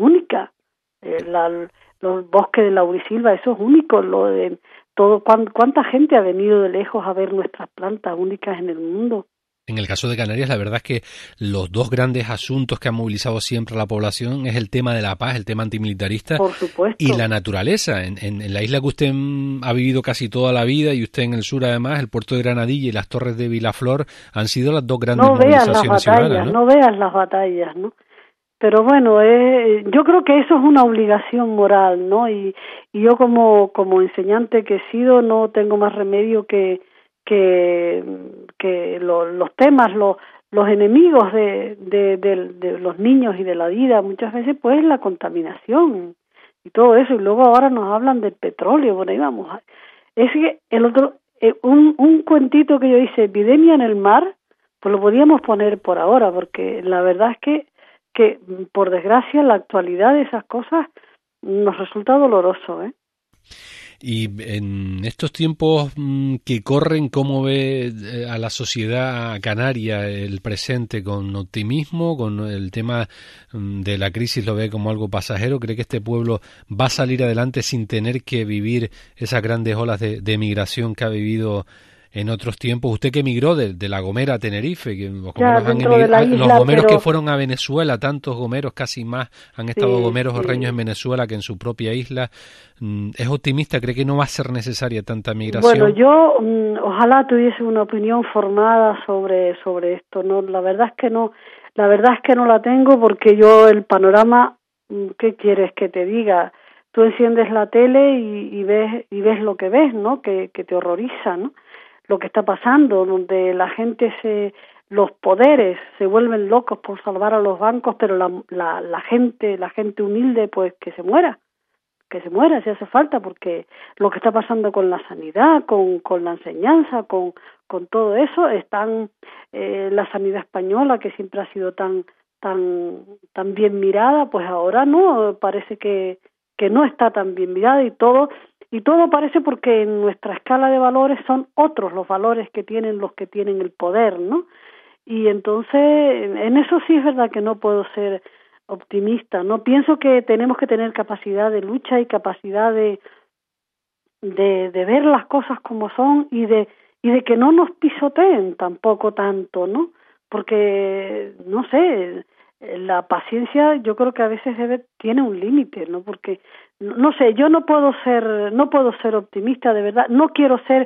Los bosques de laurisilva, eso es único. ¿Cuánta gente ha venido de lejos a ver nuestras plantas únicas en el mundo? En el caso de Canarias, la verdad es que los 2 grandes asuntos que han movilizado siempre a la población es el tema de la paz, el tema antimilitarista, por supuesto, y la naturaleza. En la isla que usted ha vivido casi toda la vida, y usted en el sur además, el puerto de Granadilla y las torres de Vilaflor han sido las 2 grandes movilizaciones ciudadanas, ¿no? No veas las batallas, ¿no? Pero bueno, yo creo que eso es una obligación moral, ¿no? Y yo como enseñante que he sido, no tengo más remedio que los temas, los enemigos de los niños y de la vida, muchas veces pues la contaminación y todo eso. Y luego ahora nos hablan del petróleo. Bueno, ahí vamos. Es que un cuentito que yo hice, Epidemia en el mar, pues lo podíamos poner por ahora, porque la verdad es que por desgracia la actualidad de esas cosas nos resulta doloroso, ¿eh? Y en estos tiempos que corren, ¿cómo ve a la sociedad canaria el presente? ¿Con optimismo? ¿Con el tema de la crisis lo ve como algo pasajero? ¿Cree que este pueblo va a salir adelante sin tener que vivir esas grandes olas de migración que ha vivido en otros tiempos? Usted que emigró de La Gomera a Tenerife, que los gomeros que fueron a Venezuela, tantos gomeros, casi más han estado gomeros o reños en Venezuela que en su propia isla. ¿Es optimista? ¿Cree que no va a ser necesaria tanta migración? Bueno, yo ojalá tuviese una opinión formada sobre esto. No, la verdad es que no la tengo, porque yo el panorama, ¿qué quieres que te diga? Tú enciendes la tele y ves lo que ves, ¿no? Que te horroriza, ¿no? Lo que está pasando, donde la gente los poderes se vuelven locos por salvar a los bancos, pero la gente humilde, pues que se muera si hace falta, porque lo que está pasando con la sanidad, con la enseñanza, con todo eso, la sanidad española, que siempre ha sido tan bien mirada, pues ahora no, parece que no está tan bien mirada, y todo parece porque en nuestra escala de valores son otros los valores que tienen los que tienen el poder, ¿no? Y entonces, en eso sí es verdad que no puedo ser optimista, ¿no? Pienso que tenemos que tener capacidad de lucha y capacidad de ver las cosas como son, y de que no nos pisoteen tampoco tanto, ¿no? Porque, no sé, la paciencia yo creo que a veces tiene un límite, ¿no? Porque no sé, yo no puedo ser optimista, de verdad, no quiero ser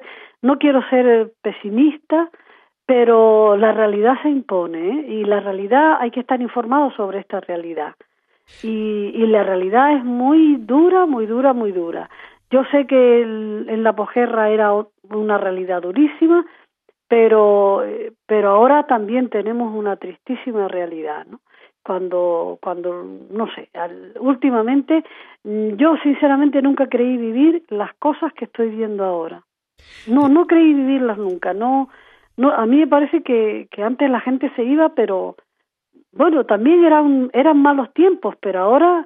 pesimista, pero la realidad se impone, ¿eh? Y la realidad, hay que estar informado sobre esta realidad, y la realidad es muy dura, muy dura, muy dura. Yo sé que en la posguerra era una realidad durísima, pero ahora también tenemos una tristísima realidad, ¿no? Cuando no sé, últimamente yo sinceramente nunca creí vivir las cosas que estoy viendo ahora. No creí vivirlas nunca. No, a mí me parece que antes la gente se iba, pero bueno, también eran malos tiempos, pero ahora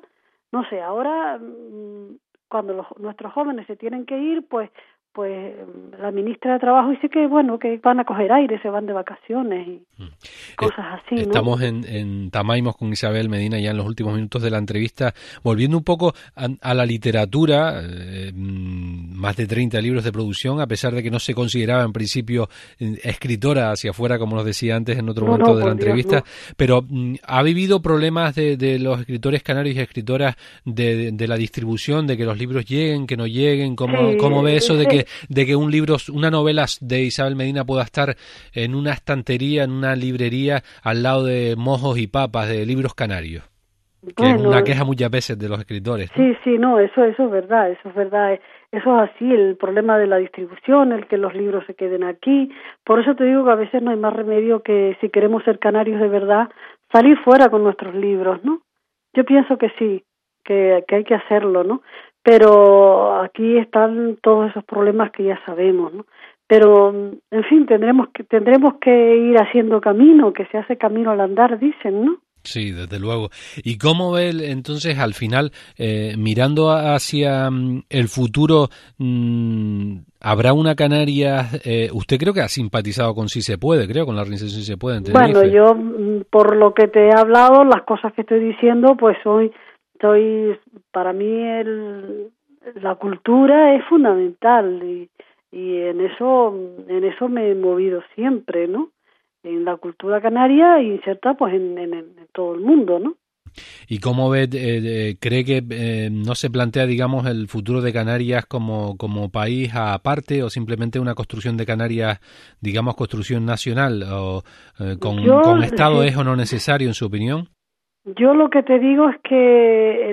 no sé, ahora cuando nuestros jóvenes se tienen que ir, pues la ministra de Trabajo dice que bueno, que van a coger aire, se van de vacaciones y cosas así, ¿no? Estamos en Tamaimos con Isabel Medina ya en los últimos minutos de la entrevista, volviendo un poco a la literatura, más de 30 libros de producción, a pesar de que no se consideraba en principio escritora hacia afuera, como nos decía antes en otro momento de la entrevista, pero ha vivido problemas de los escritores canarios y escritoras de la distribución, de que los libros lleguen, que no lleguen, ¿cómo ve eso de que un libro, una novela de Isabel Medina pueda estar en una estantería, en una librería, al lado de Mojos y Papas, de libros canarios? Que es una queja muchas veces de los escritores, ¿no? Sí, no, eso es verdad, eso es así, el problema de la distribución, el que los libros se queden aquí. Por eso te digo que a veces no hay más remedio que, si queremos ser canarios de verdad, salir fuera con nuestros libros, ¿no? Yo pienso que sí, que hay que hacerlo, ¿no? Pero aquí están todos esos problemas que ya sabemos, ¿no? Pero, en fin, tendremos que ir haciendo camino, que se hace camino al andar, dicen, ¿no? Sí, desde luego. ¿Y cómo ve entonces al final, mirando hacia el futuro, habrá una Canarias? Usted creo que ha simpatizado con Sí se puede, creo, con la organización Sí se puede en Tenerife. Bueno, yo, por lo que te he hablado, las cosas que estoy diciendo, pues para mí la cultura es fundamental y en eso me he movido siempre, ¿no? En la cultura canaria y inserta pues en todo el mundo, ¿no? ¿Y cómo ve, cree que no se plantea, digamos, el futuro de Canarias como país aparte o simplemente una construcción de Canarias, digamos, construcción nacional o con Estado es o no necesario, en su opinión? Yo lo que te digo es que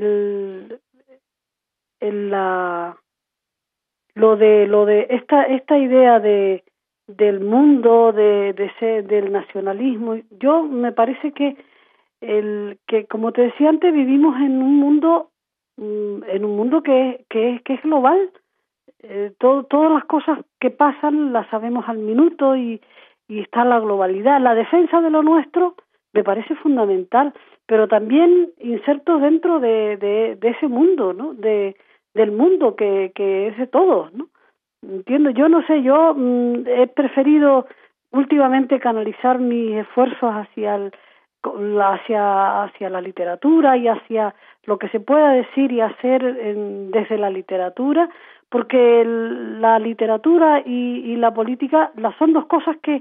esta idea del mundo del nacionalismo, yo me parece que como te decía antes, vivimos en un mundo que es global. Todas las cosas que pasan las sabemos al minuto y está la globalidad. La defensa de lo nuestro me parece fundamental, pero también insertos dentro de ese mundo, ¿no? Del mundo que es de todos, ¿no? Entiendo, yo no sé, yo he preferido últimamente canalizar mis esfuerzos hacia la literatura y hacia lo que se pueda decir y hacer desde la literatura, porque la literatura y la política son dos cosas que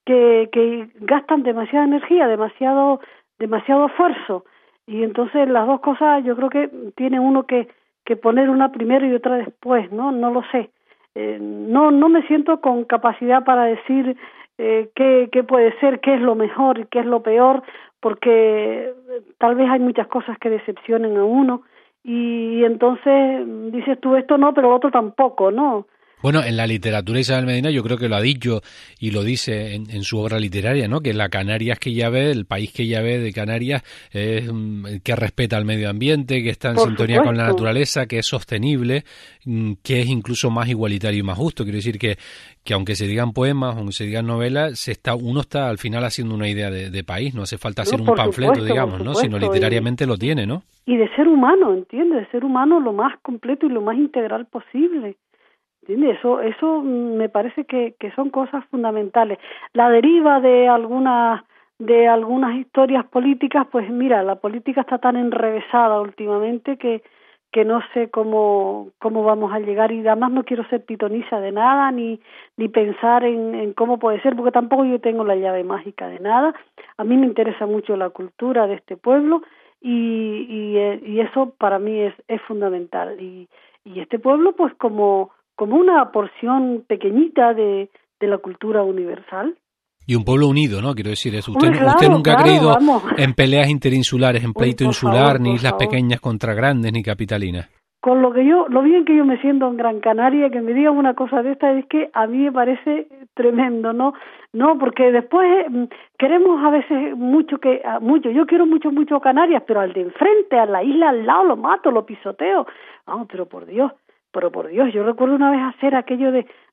gastan demasiada energía, demasiado esfuerzo, y entonces las dos cosas yo creo que tiene uno que poner una primero y otra después, no lo sé. No me siento con capacidad para decir qué puede ser, qué es lo mejor y qué es lo peor, porque tal vez hay muchas cosas que decepcionen a uno y entonces dices tú esto no, pero otro tampoco, ¿no? Bueno, en la literatura Isabel Medina yo creo que lo ha dicho y lo dice en su obra literaria, ¿no? Que la Canarias que ella ve, el país que ella ve de Canarias es que respeta al medio ambiente, que está en sintonía con la naturaleza, que es sostenible, que es incluso más igualitario y más justo. Quiero decir que aunque se digan poemas, aunque se digan novelas, uno está al final haciendo una idea de país. No hace falta hacer un panfleto, digamos, ¿no? Sino literariamente lo tiene, ¿no? Y de ser humano, ¿entiendes? De ser humano lo más completo y lo más integral posible. ¿Entiendes? Eso me parece que son cosas fundamentales. La deriva de algunas historias políticas, pues mira, la política está tan enrevesada últimamente que no sé cómo vamos a llegar, y además no quiero ser pitonisa de nada ni pensar en cómo puede ser, porque tampoco yo tengo la llave mágica de nada. A mí me interesa mucho la cultura de este pueblo y eso para mí es fundamental. Y este pueblo pues como una porción pequeñita de la cultura universal. Y un pueblo unido, ¿no? Quiero decir, usted nunca ha creído en peleas interinsulares, en pleito insular, ni islas pequeñas contra grandes, ni capitalinas. Con lo bien que yo me siento en Gran Canaria, que me digan una cosa de esta, es que a mí me parece tremendo, ¿no? No, porque después queremos a veces mucho, yo quiero mucho Canarias, pero al de enfrente, a la isla al lado, lo mato, lo pisoteo. Vamos, pero por Dios, yo recuerdo una vez hacer aquello de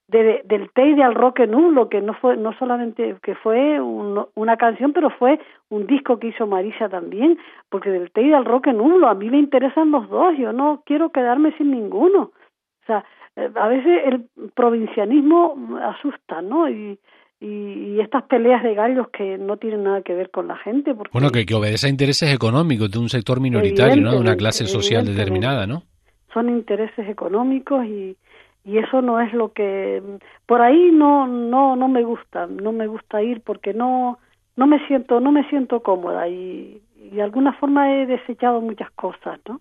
del Teide al Roque Nublo, que no solamente que fue una canción, pero fue un disco que hizo Marisa también, porque del Teide al Roque Nublo, a mí me interesan los dos, yo no quiero quedarme sin ninguno. O sea, a veces el provincianismo asusta, ¿no? Y estas peleas de gallos que no tienen nada que ver con la gente. Porque bueno, que obedece a intereses económicos de un sector minoritario, ¿no? De una clase social determinada, ¿no? Son intereses económicos y eso no es lo que... Por ahí no me gusta ir porque no me siento cómoda y de alguna forma he desechado muchas cosas, ¿no?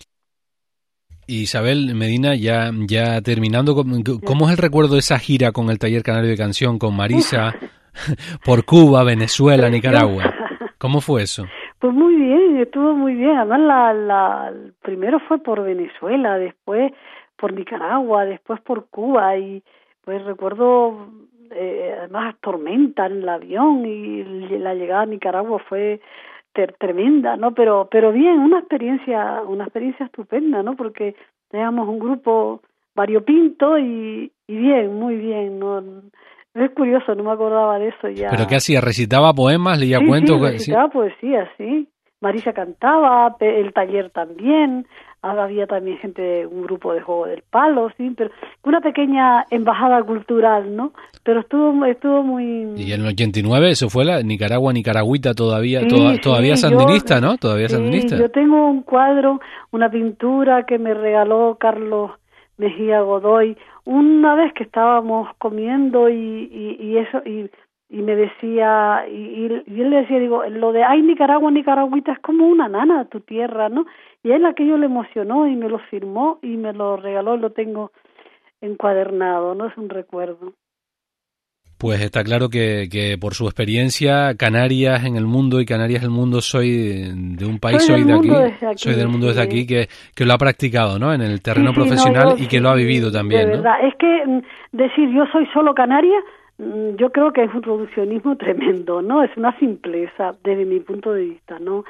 Isabel Medina, ya terminando, ¿cómo es el recuerdo de esa gira con el Taller Canario de Canción, con Marisa, por Cuba, Venezuela, Nicaragua? ¿Cómo fue eso? Pues muy bien, estuvo muy bien. Además, primero fue por Venezuela, después por Nicaragua, después por Cuba, y pues recuerdo además tormenta en el avión y la llegada a Nicaragua fue tremenda, ¿no? Pero bien, una experiencia estupenda, ¿no? Porque teníamos un grupo variopinto y bien, muy bien, ¿no? Es curioso, no me acordaba de eso ya. ¿Pero qué hacía? ¿Recitaba poemas? ¿Leía cuentos? Sí, recitaba poesía, sí. Marisa cantaba, el taller también, había también un grupo de juego del palo, sí, pero una pequeña embajada cultural, ¿no? Pero estuvo muy... Y en el 89 eso fue la nicaragüita todavía, sí, todavía sandinista, ¿no? Todavía sandinista. Yo tengo un cuadro, una pintura que me regaló Carlos Mejía Godoy, una vez que estábamos comiendo y me decía, y él le decía, digo, lo de ay nicaragüita es como una nana tu tierra, ¿no? Y a él aquello le emocionó y me lo firmó y me lo regaló, lo tengo encuadernado, ¿no? Es un recuerdo. Pues está claro que por su experiencia, Canarias en el mundo y Canarias el mundo, soy de un país, soy del mundo desde aquí, que lo ha practicado, ¿no? En el terreno profesional y que lo ha vivido también, de verdad. ¿No? Es que decir yo soy solo canaria, yo creo que es un reduccionismo tremendo, ¿no? Es una simpleza desde mi punto de vista, ¿no?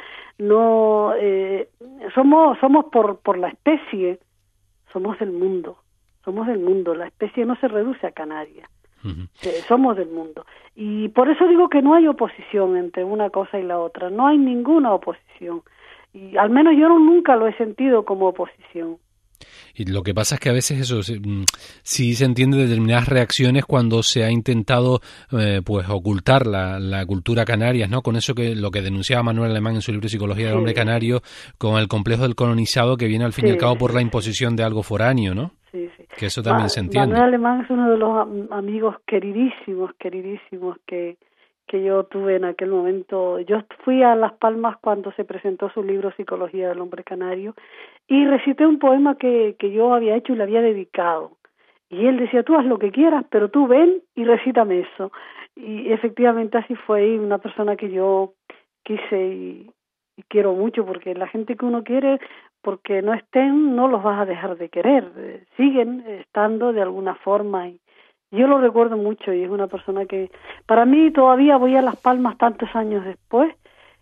Somos por la especie, somos del mundo, la especie no se reduce a Canarias. Uh-huh. Somos del mundo y por eso digo que no hay oposición entre una cosa y la otra, no hay ninguna oposición y al menos yo nunca lo he sentido como oposición. Y lo que pasa es que a veces eso sí se entiende determinadas reacciones cuando se ha intentado pues ocultar la cultura canaria, ¿no? Con eso que lo que denunciaba Manuel Alemán en su libro Psicología del Hombre Canario, con el complejo del colonizado que viene al fin y al cabo por la imposición de algo foráneo, ¿no? Sí. Que eso también se entiende. Manuel Alemán es uno de los amigos queridísimos que yo tuve en aquel momento. Yo fui a Las Palmas cuando se presentó su libro Psicología del Hombre Canario y recité un poema que yo había hecho y le había dedicado. Y él decía, tú haz lo que quieras, pero tú ven y recítame eso. Y efectivamente así fue, y una persona que yo quise y quiero mucho, porque la gente que uno quiere, porque no estén, no los vas a dejar de querer. Siguen estando de alguna forma y yo lo recuerdo mucho y es una persona que para mí todavía voy a Las Palmas tantos años después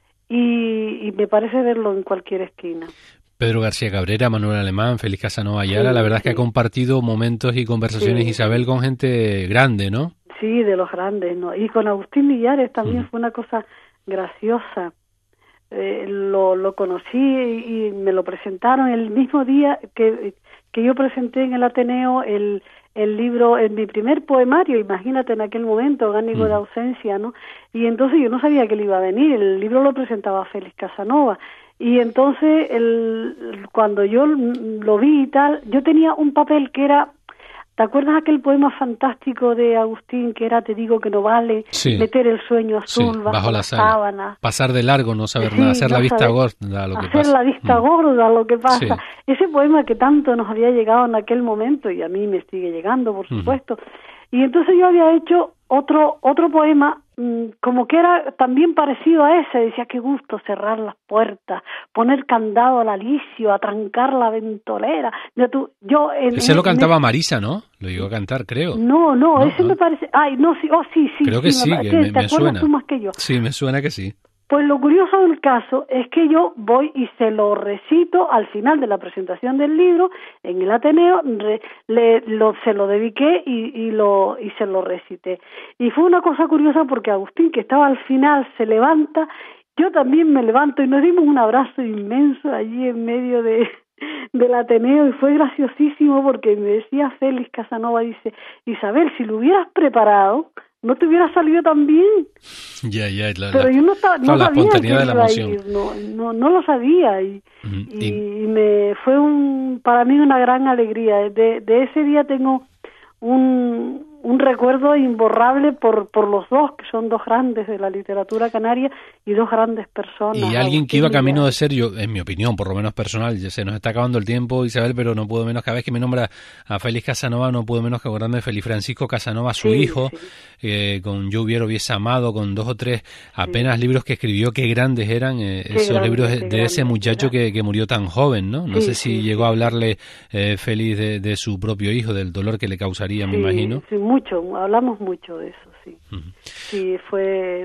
y me parece verlo en cualquier esquina. Pedro García Cabrera, Manuel Alemán, Félix Casanova Ayala, la verdad es que ha compartido momentos y conversaciones, Isabel, con gente grande, ¿no? Sí, de los grandes, ¿no? Y con Agustín Millares también fue una cosa graciosa. Lo conocí y me lo presentaron el mismo día que yo presenté en el Ateneo el libro, en mi primer poemario, imagínate en aquel momento, Orgánico de Ausencia, ¿no? Y entonces yo no sabía que él iba a venir, el libro lo presentaba Félix Casanova, y entonces cuando yo lo vi y tal, yo tenía un papel que era, ¿te acuerdas aquel poema fantástico de Agustín que era Te digo que no vale, meter el sueño azul bajo la sábana? Pasar de largo, no saber nada, hacer la vista gorda a lo que pasa. Hacer la vista gorda a lo que pasa. Ese poema que tanto nos había llegado en aquel momento, y a mí me sigue llegando, por supuesto. Y entonces yo había hecho otro poema, como que era también parecido a ese, decía, qué gusto cerrar las puertas, poner candado al alicio, atrancar la ventolera. Ese lo cantaba Marisa, ¿no? Lo llegó a cantar, creo. No, ese me parece... Ay, no, sí, creo que sí, que me ¿te acuerdas suena. tú más que yo? Sí, me suena que sí. Pues lo curioso del caso es que yo voy y se lo recito al final de la presentación del libro en el Ateneo, se lo dediqué y se lo recité. Y fue una cosa curiosa porque Agustín, que estaba al final, se levanta, yo también me levanto y nos dimos un abrazo inmenso allí en medio del Ateneo, y fue graciosísimo porque me decía Félix Casanova, dice, Isabel, si lo hubieras preparado, no te hubiera salido tan bien. Pero yo no sabía que iba a ir, no lo sabía, y me fue para mí una gran alegría. De ese día tengo un recuerdo imborrable por los dos, que son dos grandes de la literatura canaria y dos grandes personas. Y alguien que iba camino de ser, yo, en mi opinión, por lo menos personal, ya se nos está acabando el tiempo, Isabel, pero no puedo menos, cada vez que me nombra a Félix Casanova, no puedo menos que acordarme de Félix Francisco Casanova, su hijo, con Yo hubiese amado, con 2 o 3 apenas libros que escribió, qué grandes eran esos libros de ese muchacho que murió tan joven, ¿no? No sé si llegó a hablarle Félix de su propio hijo, del dolor que le causaría, me imagino. Sí, mucho, hablamos mucho de eso, sí. Sí, fue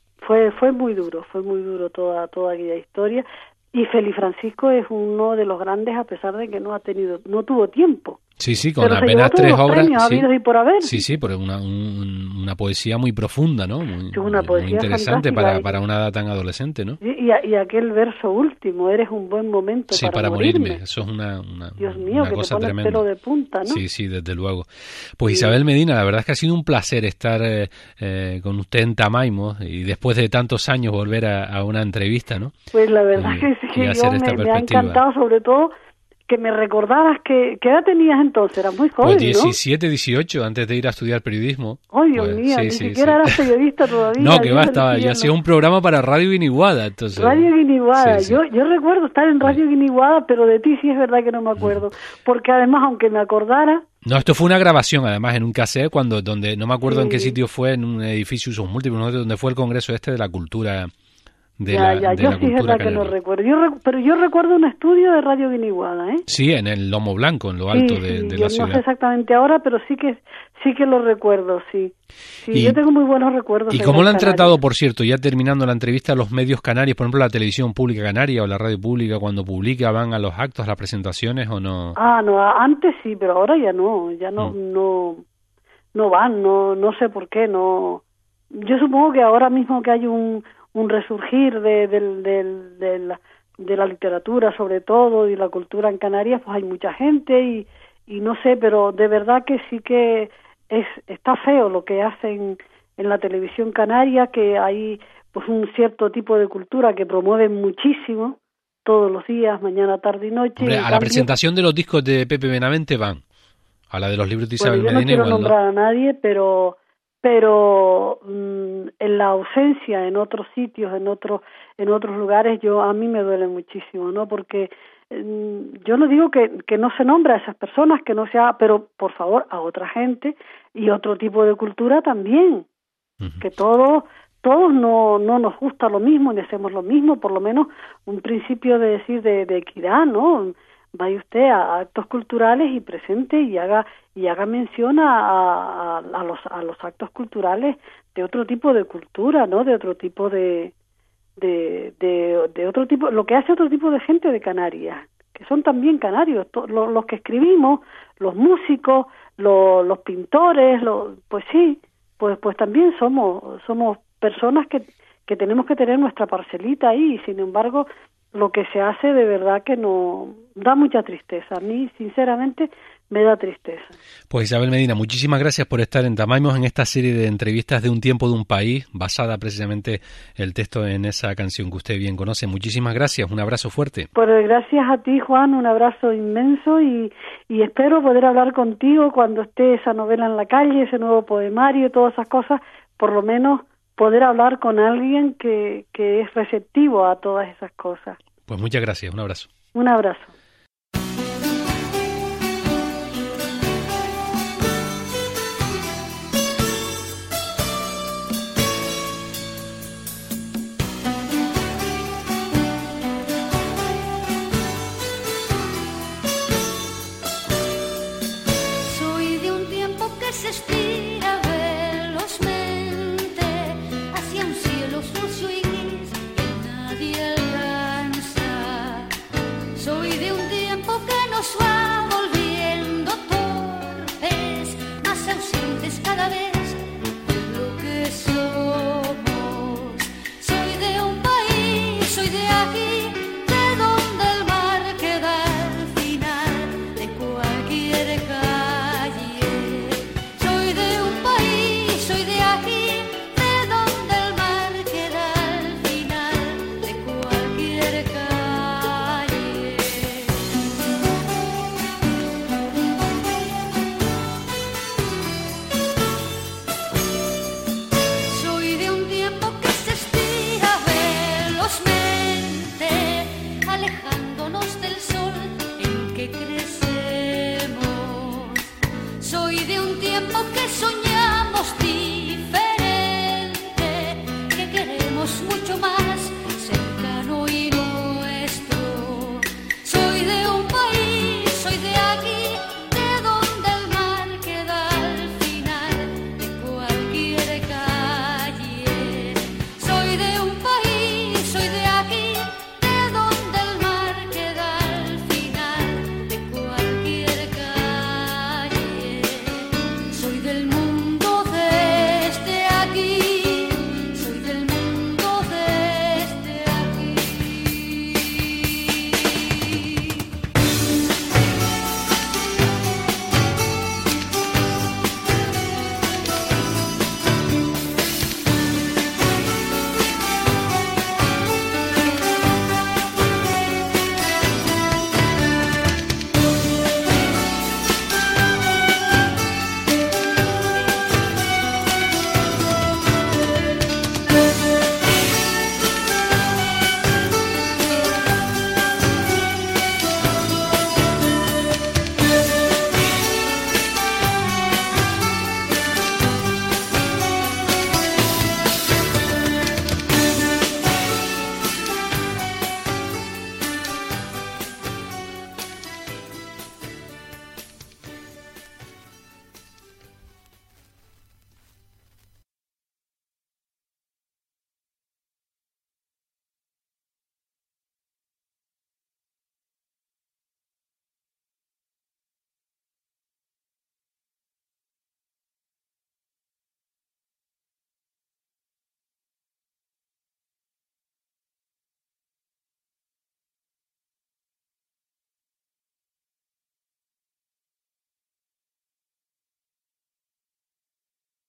muy duro toda aquella historia, y Félix Francisco es uno de los grandes, a pesar de que no tuvo tiempo. Sí, con apenas 3 obras. Y por haber. Sí, pero una poesía muy profunda, ¿no? Muy interesante para una edad tan adolescente, ¿no? Y aquel verso último, eres un buen momento para morirme. Eso es una Dios mío, que cosa te pone tremenda. el pelo de punta, ¿no? Sí, desde luego. Pues Isabel Medina, la verdad es que ha sido un placer estar con usted en Tamaimo y después de tantos años volver a una entrevista, ¿no? Pues la verdad que sí, me ha encantado, sobre todo que me recordaras ¿qué edad tenías entonces? Eras muy joven, pues 17, 18, antes de ir a estudiar periodismo. ¡Ay, Dios mío! Ni siquiera eras periodista todavía. No, que yo hacía un programa para Radio Guiniguada, entonces. Radio Guiniguada. Sí. Yo recuerdo estar en Radio Guiniguada, pero de ti sí es verdad que no me acuerdo. Porque además, aunque me acordara... No, esto fue una grabación, además, en un cassette, donde no me acuerdo en qué sitio fue, en un edificio usos múltiples, donde fue el Congreso de la Cultura... yo sí es verdad que no recuerdo. Pero yo recuerdo un estudio de Radio Guiniguada, ¿eh? Sí, en el Lomo Blanco, en lo alto de la ciudad. No sé exactamente ahora, pero sí que lo recuerdo, sí. Yo tengo muy buenos recuerdos. ¿Y cómo lo han tratado, por cierto, ya terminando la entrevista, los medios canarios, por ejemplo, la televisión pública canaria o la radio pública, cuando publica, van a los actos, a las presentaciones o no? No, antes sí, pero ahora ya no van, no sé por qué, no. Yo supongo que ahora mismo que hay un resurgir de la literatura, sobre todo, y la cultura en Canarias, pues hay mucha gente y no sé, pero de verdad que sí que está feo lo que hacen en la televisión canaria, que hay pues un cierto tipo de cultura que promueven muchísimo todos los días, mañana, tarde y noche. Hombre, a la presentación de los discos de Pepe Benavente van, a la de los libros de Isabel Medina. Yo no quiero nombrar a nadie, pero en la ausencia en otros sitios, en otros lugares, a mí me duele muchísimo, ¿no? Porque yo no digo que no se nombre a esas personas, que no sea, pero por favor a otra gente y otro tipo de cultura también, que todos no nos gusta lo mismo ni hacemos lo mismo, por lo menos un principio de decir de equidad, ¿no? Vaya usted a actos culturales y presente y haga mención a los actos culturales de otro tipo de cultura, ¿no? De otro tipo de otro tipo, lo que hace otro tipo de gente de Canarias, que son también canarios, los que escribimos, los músicos, los pintores, pues sí, pues también somos personas que tenemos que tener nuestra parcelita ahí, y sin embargo lo que se hace de verdad que no da mucha tristeza. A mí, sinceramente, me da tristeza. Pues Isabel Medina, muchísimas gracias por estar en Tamaimos en esta serie de entrevistas de Un tiempo de un país, basada precisamente el texto en esa canción que usted bien conoce. Muchísimas gracias, un abrazo fuerte. Pues gracias a ti, Juan, un abrazo inmenso y espero poder hablar contigo cuando esté esa novela en la calle, ese nuevo poemario, todas esas cosas, por lo menos poder hablar con alguien que es receptivo a todas esas cosas. Pues muchas gracias, un abrazo. Un abrazo.